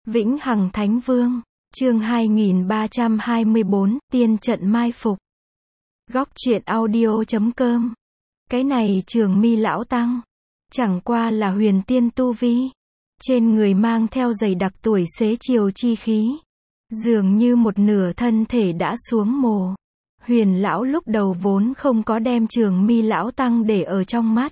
Vĩnh Hằng Thánh Vương, chương 2324, Tiên trận mai phục. Góc truyện audio.com. Cái này Trường Mi lão tăng, chẳng qua là huyền tiên tu vi, trên người mang theo dày đặc tuổi xế chiều chi khí, dường như một nửa thân thể đã xuống mồ. Huyền lão lúc đầu vốn không có đem Trường Mi lão tăng để ở trong mắt,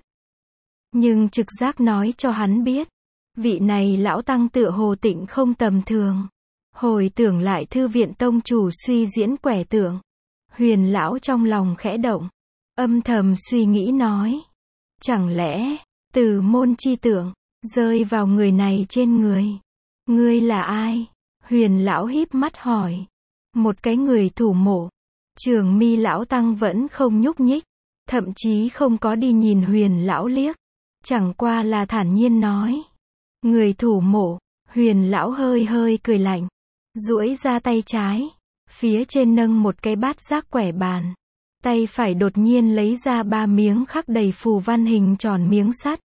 nhưng trực giác nói cho hắn biết, vị này lão tăng tựa hồ tịnh không tầm thường. Hồi tưởng lại thư viện tông chủ suy diễn quẻ tượng, huyền lão trong lòng khẽ động, âm thầm suy nghĩ nói, chẳng lẽ từ môn chi tượng rơi vào người này trên người? Ngươi là ai? Huyền lão híp mắt hỏi. Một cái người thủ mộ. Trường Mi lão tăng vẫn không nhúc nhích, thậm chí không có đi nhìn huyền lão liếc, chẳng qua là thản nhiên nói, người thủ mộ. Huyền lão hơi hơi cười lạnh, duỗi ra tay trái, phía trên nâng một cái bát giác quẻ bàn, tay phải đột nhiên lấy ra 3 miếng khắc đầy phù văn hình tròn miếng sắt,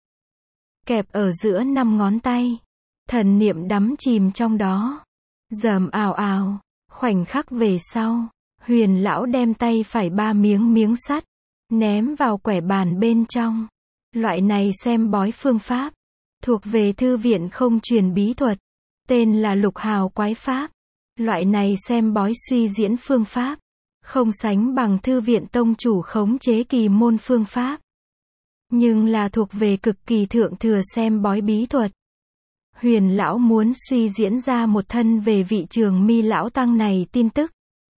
kẹp ở giữa 5 ngón tay, thần niệm đắm chìm trong đó. Rầm ào ào, khoảnh khắc về sau, huyền lão đem tay phải 3 miếng sắt ném vào quẻ bàn bên trong. Loại này xem bói phương pháp thuộc về thư viện không truyền bí thuật, tên là Lục Hào quái pháp. Loại này xem bói suy diễn phương pháp không sánh bằng thư viện tông chủ khống chế kỳ môn phương pháp, nhưng là thuộc về cực kỳ thượng thừa xem bói bí thuật. Huyền lão muốn suy diễn ra một thân về vị Trường Mi lão tăng này tin tức,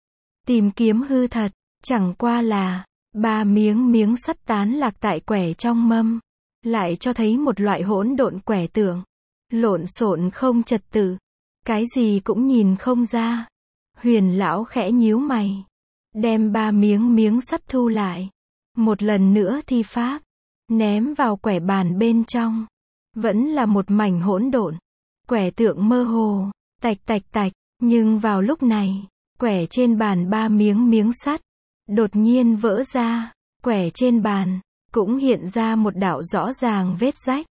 tìm kiếm hư thật, chẳng qua là 3 miếng sắt tán lạc tại quẻ trong mâm, lại cho thấy một loại hỗn độn quẻ tượng, lộn xộn không trật tự, cái gì cũng nhìn không ra. Huyền lão khẽ nhíu mày, đem 3 miếng sắt thu lại, một lần nữa thi pháp, ném vào quẻ bàn bên trong, vẫn là một mảnh hỗn độn, quẻ tượng mơ hồ, tạch tạch, nhưng vào lúc này, quẻ trên bàn 3 miếng sắt đột nhiên vỡ ra, quẻ trên bàn cũng hiện ra một đạo rõ ràng vết rách.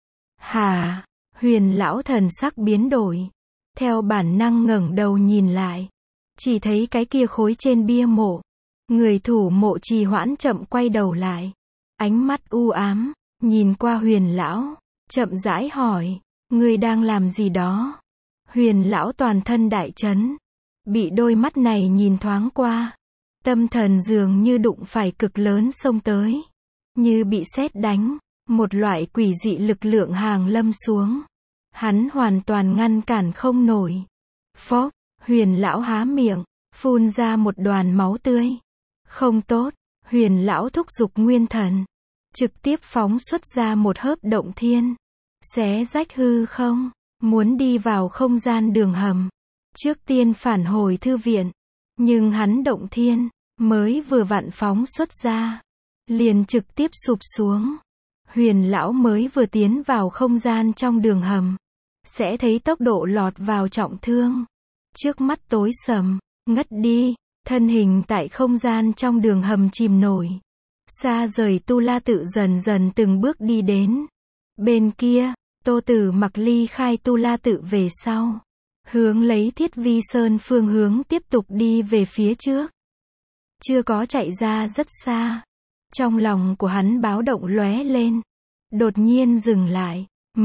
Hà, huyền lão thần sắc biến đổi, theo bản năng ngẩng đầu nhìn lại, chỉ thấy cái kia khối trên bia mộ, người thủ mộ trì hoãn chậm quay đầu lại, ánh mắt u ám, nhìn qua huyền lão, chậm rãi hỏi, ngươi đang làm gì đó? Huyền lão toàn thân đại chấn, bị đôi mắt này nhìn thoáng qua, tâm thần dường như đụng phải cực lớn xông tới, như bị sét đánh, một loại quỷ dị lực lượng hàng lâm xuống, hắn hoàn toàn ngăn cản không nổi. Phốc, huyền lão há miệng, phun ra một đoàn máu tươi. Không tốt, huyền lão thúc giục nguyên thần, trực tiếp phóng xuất ra một hớp động thiên, xé rách hư không, muốn đi vào không gian đường hầm, trước tiên phản hồi thư viện, nhưng hắn động thiên mới vừa vặn phóng xuất ra, liền trực tiếp sụp xuống. Huyền lão mới vừa tiến vào không gian trong đường hầm, sẽ thấy tốc độ lọt vào trọng thương, trước mắt tối sầm, ngất đi, thân hình tại không gian trong đường hầm chìm nổi, xa rời Tu La tự dần dần từng bước đi đến. Bên kia, Tô Tử Mặc ly khai Tu La tự về sau, hướng lấy Thiết Vi Sơn phương hướng tiếp tục đi về phía trước. Chưa có chạy ra rất xa, trong lòng của hắn báo động lóe lên, đột nhiên dừng lại,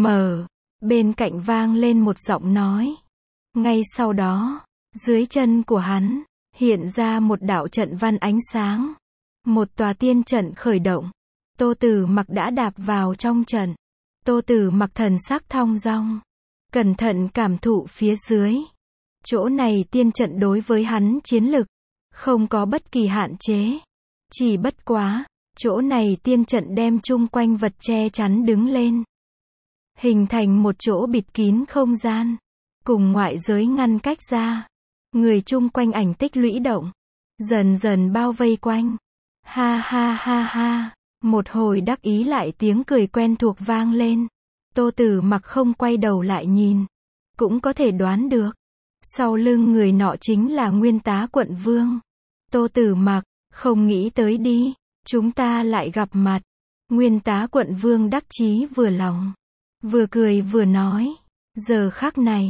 bên cạnh vang lên một giọng nói. Ngay sau đó, dưới chân của hắn hiện ra một đạo trận văn ánh sáng, một tòa tiên trận khởi động. Tô Tử Mặc đã đạp vào trong trận. Tô Tử Mặc thần sắc thong dong, cẩn thận cảm thụ phía dưới. Chỗ này tiên trận đối với hắn chiến lực không có bất kỳ hạn chế, chỉ bất quá, chỗ này tiên trận đem chung quanh vật che chắn đứng lên, hình thành một chỗ bịt kín không gian, cùng ngoại giới ngăn cách ra. Người chung quanh ảnh tích lũy động, dần dần bao vây quanh. Ha ha ha ha, một hồi đắc ý lại tiếng cười quen thuộc vang lên. Tô Tử Mặc không quay đầu lại nhìn, cũng có thể đoán được, sau lưng người nọ chính là Nguyên Tá quận vương. Tô Tử Mặc, không nghĩ tới đi, chúng ta lại gặp mặt. Nguyên Tá quận vương đắc chí vừa lòng, vừa cười vừa nói, giờ khắc này,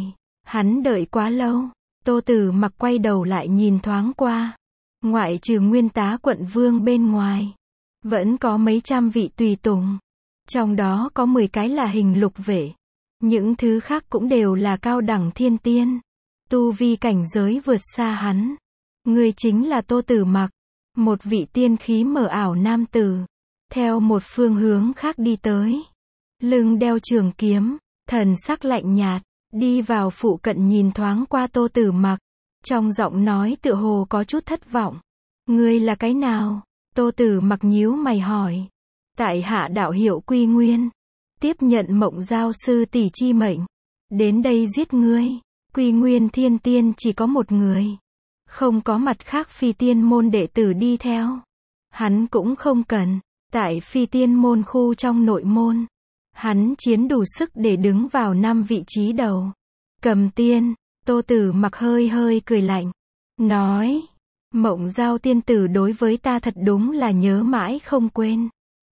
Hắn đợi quá lâu. Tô Tử Mặc quay đầu lại nhìn thoáng qua. Ngoại trừ nguyên tá quận vương bên ngoài, vẫn có mấy trăm vị tùy tùng. Trong đó có 10 cái là hình lục vệ. Những thứ khác cũng đều là cao đẳng thiên tiên. Tu vi cảnh giới vượt xa hắn. Người chính là Tô Tử Mặc. Một vị tiên khí mờ ảo nam tử. Theo một phương hướng khác đi tới. Lưng đeo trường kiếm. Thần sắc lạnh nhạt. Đi vào phụ cận nhìn thoáng qua Tô Tử Mặc. Trong giọng nói tựa hồ có chút thất vọng. Ngươi là cái nào? Tô Tử Mặc nhíu mày hỏi. Tại hạ đạo hiệu Quy Nguyên. Tiếp nhận Mộng Giao sư tỷ chi mệnh. Đến đây giết ngươi. Quy Nguyên thiên tiên chỉ có một người. Không có mặt khác phi tiên môn đệ tử đi theo. Hắn cũng không cần. Tại phi tiên môn khu trong nội môn. Hắn chiến đủ sức để đứng vào 5 vị trí đầu. Cầm tiên. Tô Tử Mặc hơi hơi cười lạnh. Nói. Mộng Giao tiên tử đối với ta thật đúng là nhớ mãi không quên.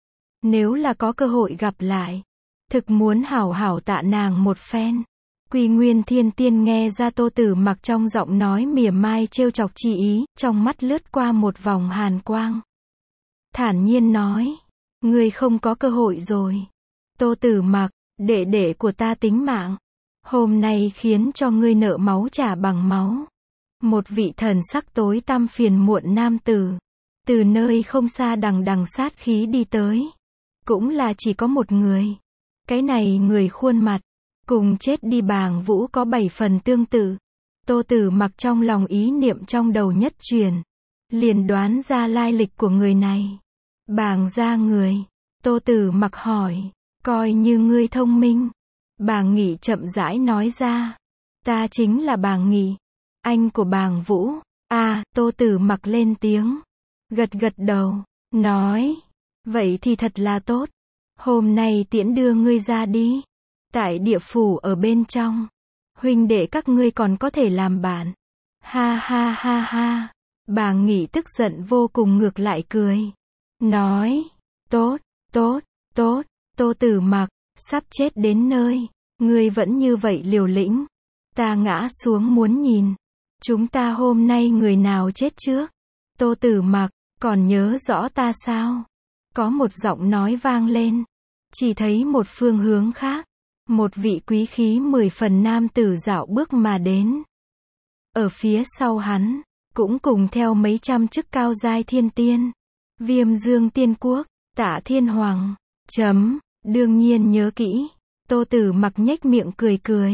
Nếu là có cơ hội gặp lại. Thực muốn hảo hảo tạ nàng một phen. Quy Nguyên thiên tiên nghe ra Tô Tử Mặc trong giọng nói mỉa mai trêu chọc chi ý. Trong mắt lướt qua một vòng hàn quang. Thản nhiên nói. Ngươi không có cơ hội rồi. Tô Tử Mặc, đệ đệ của ta tính mạng. Hôm nay khiến cho ngươi nợ máu trả bằng máu. Một vị thần sắc tối tăm phiền muộn nam tử. Từ nơi không xa đằng đằng sát khí đi tới. Cũng là chỉ có một người. Cái này người khuôn mặt. Cùng chết đi Bàng Vũ có 7 phần tương tự. Tô Tử Mặc trong lòng ý niệm trong đầu nhất truyền. Liền đoán ra lai lịch của người này. Bàng gia người. Tô Tử Mặc hỏi. Coi như ngươi thông minh. Bàng Nghị chậm rãi nói ra. Ta chính là Bàng Nghị. Anh của Bàng Vũ. Tô Tử Mặc lên tiếng. Gật gật đầu. Nói. Vậy thì thật là tốt. Hôm nay tiễn đưa ngươi ra đi. Tại địa phủ ở bên trong. Huynh đệ các ngươi còn có thể làm bạn. Ha ha ha ha. Bàng Nghị tức giận vô cùng ngược lại cười. Nói. Tốt, tốt, tốt. Tô Tử Mặc, sắp chết đến nơi. Ngươi vẫn như vậy liều lĩnh. Ta ngã xuống muốn nhìn. Chúng ta hôm nay người nào chết trước? Tô Tử Mặc, còn nhớ rõ ta sao? Có một giọng nói vang lên. Chỉ thấy một phương hướng khác. Một vị quý khí 10 phần nam tử dạo bước mà đến. Ở phía sau hắn, cũng cùng theo mấy trăm chức cao giai thiên tiên. Viêm Dương Tiên Quốc, Tạ Thiên Hoàng. Đương nhiên nhớ kỹ. Tô Tử Mặc nhếch miệng cười cười.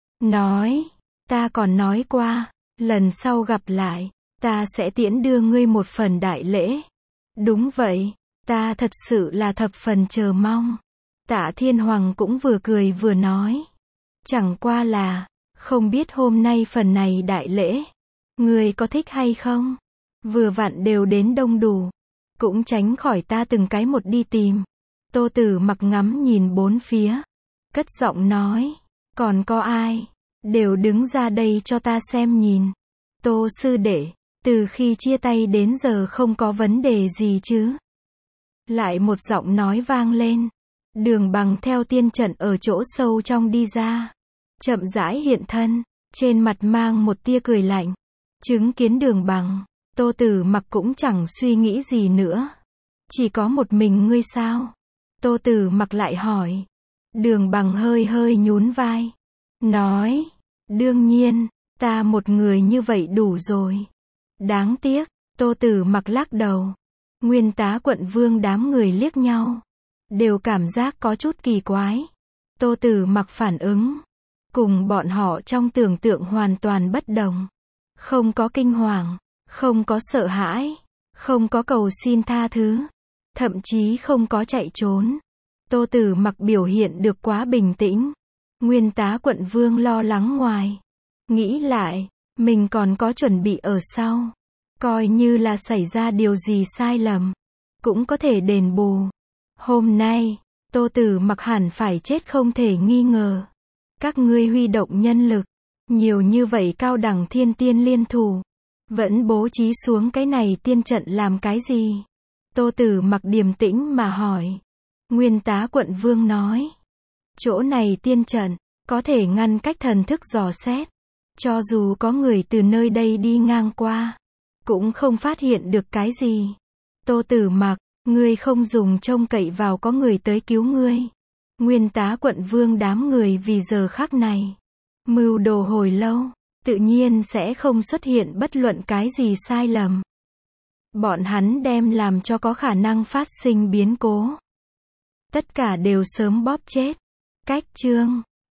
Nói. Ta còn nói qua. Lần sau gặp lại. Ta sẽ tiễn đưa ngươi một phần đại lễ. Đúng vậy. Ta thật sự là thập phần chờ mong. Tạ Thiên Hoàng cũng vừa cười vừa nói. Chẳng qua là. Không biết hôm nay phần này đại lễ. Ngươi có thích hay không? Vừa vặn đều đến đông đủ. Cũng tránh khỏi ta từng cái một đi tìm. Tô Tử Mặc ngắm nhìn bốn phía. Cất giọng nói. Còn có ai? Đều đứng ra đây cho ta xem nhìn. Tô sư đệ. Từ khi chia tay đến giờ không có vấn đề gì chứ? Lại một giọng nói vang lên. Đường Bằng theo tiên trận ở chỗ sâu trong đi ra. Chậm rãi hiện thân. Trên mặt mang một tia cười lạnh. Chứng kiến Đường Bằng. Tô Tử Mặc cũng chẳng suy nghĩ gì nữa. Chỉ có một mình ngươi sao? Tô Tử Mặc lại hỏi. Đường Bằng hơi hơi nhún vai. Nói. Đương nhiên. Ta một người như vậy đủ rồi. Đáng tiếc. Tô Tử Mặc lắc đầu. Nguyên tá quận vương đám người liếc nhau. Đều cảm giác có chút kỳ quái. Tô Tử Mặc phản ứng. Cùng bọn họ trong tưởng tượng hoàn toàn bất đồng. Không có kinh hoàng. Không có sợ hãi. Không có cầu xin tha thứ. Thậm chí không có chạy trốn. Tô Tử Mặc biểu hiện được quá bình tĩnh. Nguyên tá quận vương lo lắng ngoài. Nghĩ lại. Mình còn có chuẩn bị ở sau. Coi như là xảy ra điều gì sai lầm. Cũng có thể đền bù. Hôm nay. Tô Tử Mặc hẳn phải chết không thể nghi ngờ. Các ngươi huy động nhân lực. Nhiều như vậy cao đẳng thiên tiên liên thủ. Vẫn bố trí xuống cái này tiên trận làm cái gì? Tô Tử Mặc điềm tĩnh mà hỏi. Nguyên tá quận vương nói. Chỗ này tiên trận. có thể ngăn cách thần thức dò xét. Cho dù có người từ nơi đây đi ngang qua, cũng không phát hiện được cái gì. Tô Tử Mặc, ngươi không dùng trông cậy vào có người tới cứu ngươi. Nguyên Tá Quận Vương đám người vì giờ khắc này mưu đồ hồi lâu, tự nhiên sẽ không xuất hiện bất luận cái gì sai lầm. Bọn hắn đem làm cho có khả năng phát sinh biến cố. Tất cả đều sớm bóp chết. Cách chương